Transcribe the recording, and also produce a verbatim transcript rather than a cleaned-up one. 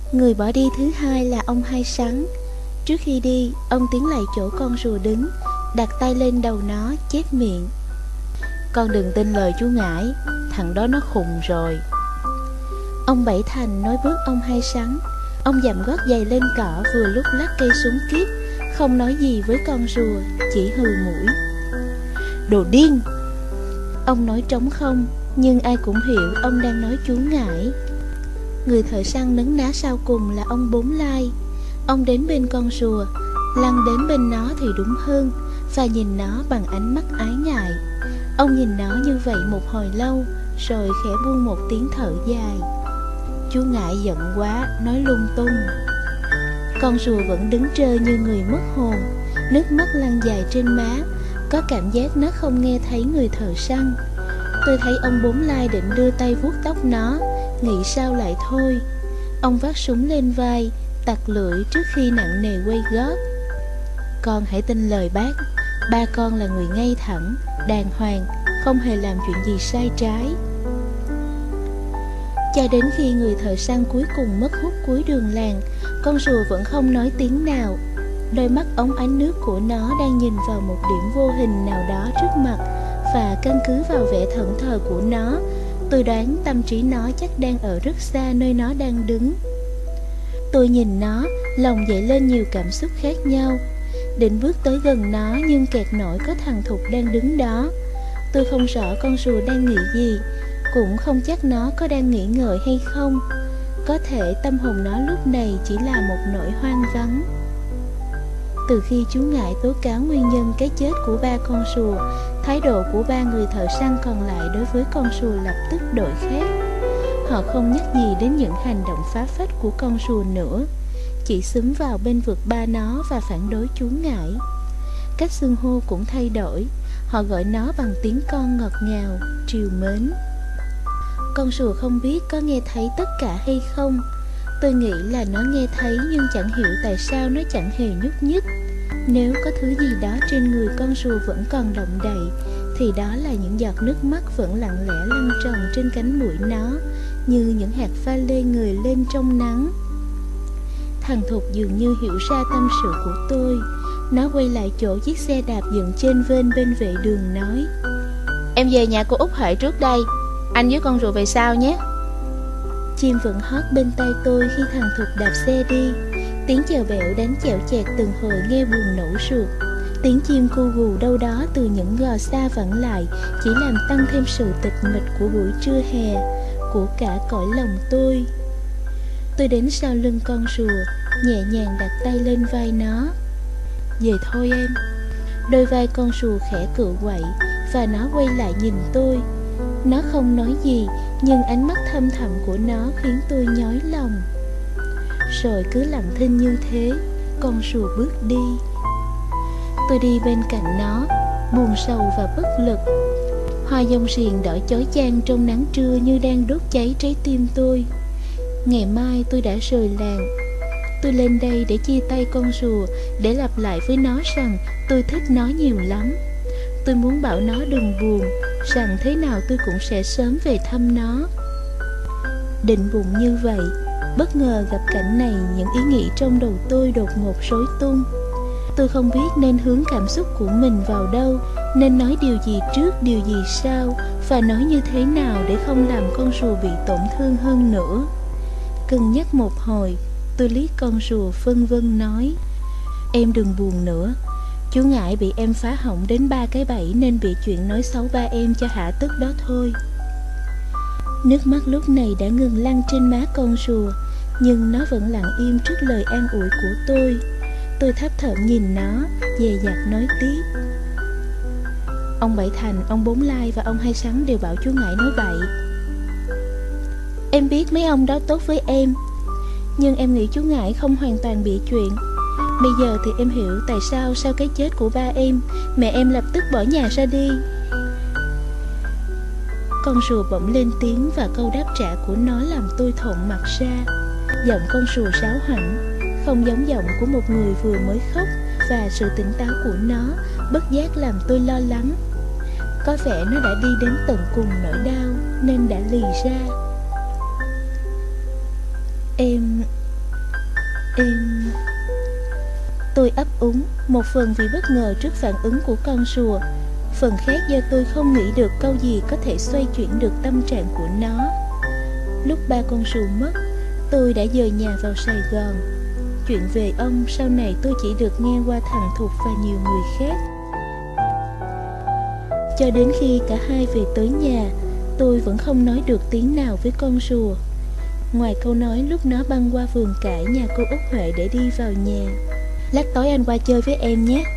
Người bỏ đi thứ hai là ông Hai Sắn. Trước khi đi, ông tiến lại chỗ con rùa đứng, đặt tay lên đầu nó, chép miệng: "Con đừng tin lời chú Ngải, thằng đó nó khùng rồi." Ông Bảy Thành nói bước ông Hai Sắn. Ông dặm gót giày lên cỏ, vừa lúc lắc cây súng kíp, không nói gì với con rùa, chỉ hừ mũi: "Đồ điên!" Ông nói trống không, nhưng ai cũng hiểu ông đang nói chú Ngải. Người thợ săn nấn ná sau cùng là ông Bốn Lai. Ông đến bên con rùa, lăn đến bên nó thì đúng hơn, và nhìn nó bằng ánh mắt ái ngại. Ông nhìn nó như vậy một hồi lâu, rồi khẽ buông một tiếng thở dài. Chú Ngải giận quá, nói lung tung. Con rùa vẫn đứng trơ như người mất hồn, nước mắt lăn dài trên má, có cảm giác nó không nghe thấy người thợ săn. Tôi thấy ông Bốn Lai định đưa tay vuốt tóc nó, nghĩ sao lại thôi. Ông vác súng lên vai, tặc lưỡi trước khi nặng nề quay gót. "Con hãy tin lời bác. Ba con là người ngay thẳng, đàng hoàng, không hề làm chuyện gì sai trái." Cho đến khi người thợ săn cuối cùng mất hút cuối đường làng, con rùa vẫn không nói tiếng nào. Đôi mắt óng ánh nước của nó đang nhìn vào một điểm vô hình nào đó trước mặt, và căn cứ vào vẻ thẫn thờ của nó, tôi đoán tâm trí nó chắc đang ở rất xa nơi nó đang đứng. Tôi nhìn nó, lòng dậy lên nhiều cảm xúc khác nhau. Định bước tới gần nó, nhưng kẹt nổi có thằng Thục đang đứng đó. Tôi không rõ con rùa đang nghĩ gì, cũng không chắc nó có đang nghĩ ngợi hay không. Có thể tâm hồn nó lúc này chỉ là một nỗi hoang vắng. Từ khi chú Ngải tố cáo nguyên nhân cái chết của ba con rùa, thái độ của ba người thợ săn còn lại đối với con rùa lập tức đổi khác. Họ không nhắc gì đến những hành động phá phách của con rùa nữa, chỉ xúm vào bên vực ba nó và phản đối chú Ngải. Cách xưng hô cũng thay đổi, họ gọi nó bằng tiếng con ngọt ngào, trìu mến. Con rùa không biết có nghe thấy tất cả hay không. Tôi nghĩ là nó nghe thấy, nhưng chẳng hiểu tại sao nó chẳng hề nhúc nhích. Nếu có thứ gì đó trên người con rùa vẫn còn động đậy, thì đó là những giọt nước mắt vẫn lặng lẽ lăn tròn trên cánh mũi nó, như những hạt pha lê người lên trong nắng. Thằng Thục dường như hiểu ra tâm sự của tôi. Nó quay lại chỗ chiếc xe đạp dựng trên vên bên vệ đường, nói: "Em về nhà cô Út Huệ trước đây, anh với con rùa về sau nhé." Chim vẫn hót bên tai tôi khi thằng Thục đạp xe đi. Tiếng chèo bẹo đánh chẹo chẹt từng hồi nghe buồn nổ ruột. Tiếng chim cu gù đâu đó từ những gò xa vẳng lại chỉ làm tăng thêm sự tịch mịch của buổi trưa hè, của cả cõi lòng tôi. Tôi đến sau lưng con rùa, nhẹ nhàng đặt tay lên vai nó. "Về thôi em." Đôi vai con rùa khẽ cựa quậy, và nó quay lại nhìn tôi. Nó không nói gì, nhưng ánh mắt thâm thẳm của nó khiến tôi nhói lòng. Rồi cứ lặng thinh như thế, con rùa bước đi. Tôi đi bên cạnh nó, buồn sầu và bất lực. Hoa dông xiền đỏ chói chang trong nắng trưa như đang đốt cháy trái tim tôi. Ngày mai tôi đã rời làng. Tôi lên đây để chia tay con rùa, để lặp lại với nó rằng tôi thích nó nhiều lắm. Tôi muốn bảo nó đừng buồn, rằng thế nào tôi cũng sẽ sớm về thăm nó. Định bụng như vậy, bất ngờ gặp cảnh này, những ý nghĩ trong đầu tôi đột ngột rối tung. Tôi không biết nên hướng cảm xúc của mình vào đâu, nên nói điều gì trước, điều gì sau, và nói như thế nào để không làm con rùa bị tổn thương hơn nữa. Cân nhắc một hồi, tôi liếc con rùa vân vân nói: "Em đừng buồn nữa. Chú Ngải bị em phá hỏng đến ba cái bẫy, nên bị chuyện nói xấu ba em cho hả tức đó thôi." Nước mắt lúc này đã ngừng lăn trên má con rùa, nhưng nó vẫn lặng im trước lời an ủi của tôi. Tôi thấp thỏm nhìn nó, dè dặt nói tiếp: "Ông Bảy Thành, ông Bốn Lai và ông Hai Sắn đều bảo chú Ngải nói bậy. Em biết mấy ông đó tốt với em, nhưng em nghĩ chú Ngải không hoàn toàn bị chuyện. Bây giờ thì em hiểu tại sao sau cái chết của ba em, mẹ em lập tức bỏ nhà ra đi." Con rùa bỗng lên tiếng, và câu đáp trả của nó làm tôi thộn mặt ra. Giọng con rùa sáo hẳn, không giống giọng của một người vừa mới khóc, và sự tỉnh táo của nó bất giác làm tôi lo lắng. Có vẻ nó đã đi đến tận cùng nỗi đau, nên đã lì ra. Em... Em... Tôi ấp úng, một phần vì bất ngờ trước phản ứng của con rùa, phần khác do tôi không nghĩ được câu gì có thể xoay chuyển được tâm trạng của nó. Lúc ba con rùa mất, tôi đã dời nhà vào Sài Gòn. Chuyện về ông sau này tôi chỉ được nghe qua thằng Thục và nhiều người khác. Cho đến khi cả hai về tới nhà, tôi vẫn không nói được tiếng nào với con rùa, ngoài câu nói lúc nó băng qua vườn cải nhà cô Út Huệ để đi vào nhà: "Lát tối anh qua chơi với em nhé."